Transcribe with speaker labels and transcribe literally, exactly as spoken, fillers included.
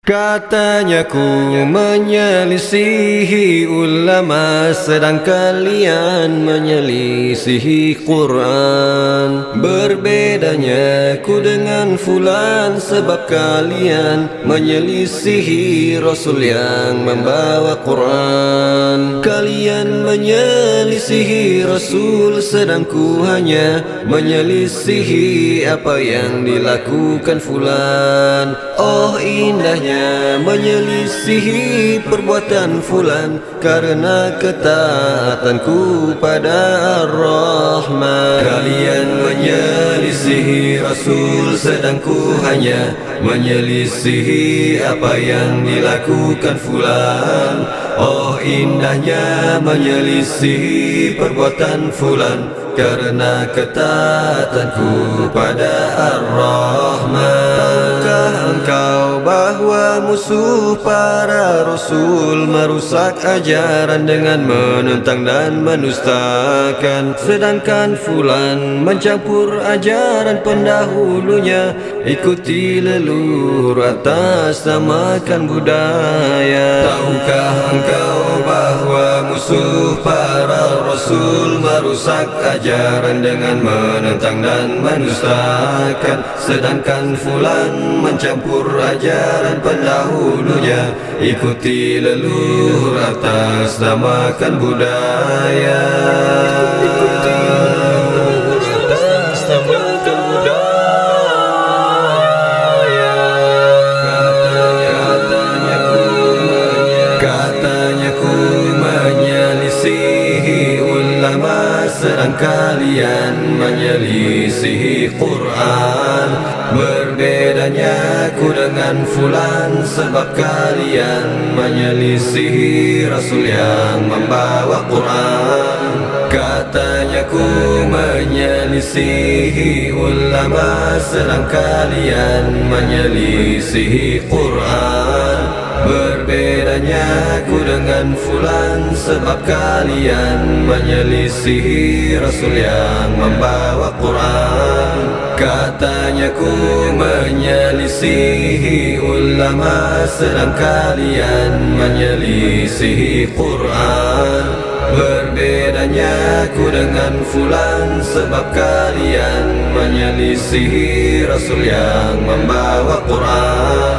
Speaker 1: Katanya ku menyelisihi ulama, sedang kalian menyelisihi Quran. Berbedanya ku dengan fulan, sebab kalian menyelisihi Rasul yang membawa Quran. Kalian menyelisihi Rasul, sedang ku hanya menyelisihi apa yang dilakukan fulan. Oh indahnya menyelisihi perbuatan fulan, karena ketaatanku pada Ar-Rahman. Kalian menyelisihi Rasul, sedang ku hanya menyelisihi apa yang dilakukan fulan. Oh indahnya menyelisihi perbuatan fulan, karena ketaatanku pada Ar-Rahman. Tahukah engkau bahwa musuh para Rasul merusak ajaran dengan menentang dan menustakan, sedangkan fulan mencampur ajaran pendahulunya, ikuti leluhur atas namakan budaya. Tahukah engkau bahwa musuh para Rasul merusak ajaran dengan menentang dan menustakan, sedangkan fulan mencampur ajaran pendahulunya, ikuti leluhur atas namakan budaya. Ikuti leluhur atas namakan budaya. Katanya, katanya ku menyelisihi ulama, sedang kalian menyelisihi Quran. Berbedanya ku dengan fulan, sebab kalian menyelisihi Rasul yang membawa Quran. Katanya ku menyelisihi ulama, sedang kalian menyelisihi Quran. Berbedanya ku dengan fulan, sebab kalian menyelisihi Rasul yang membawa Quran. Katanya ku menyelisihi ulama, sedang kalian menyelisihi Quran. Berbedanya ku dengan fulan, sebab kalian menyelisihi Rasul yang membawa Quran.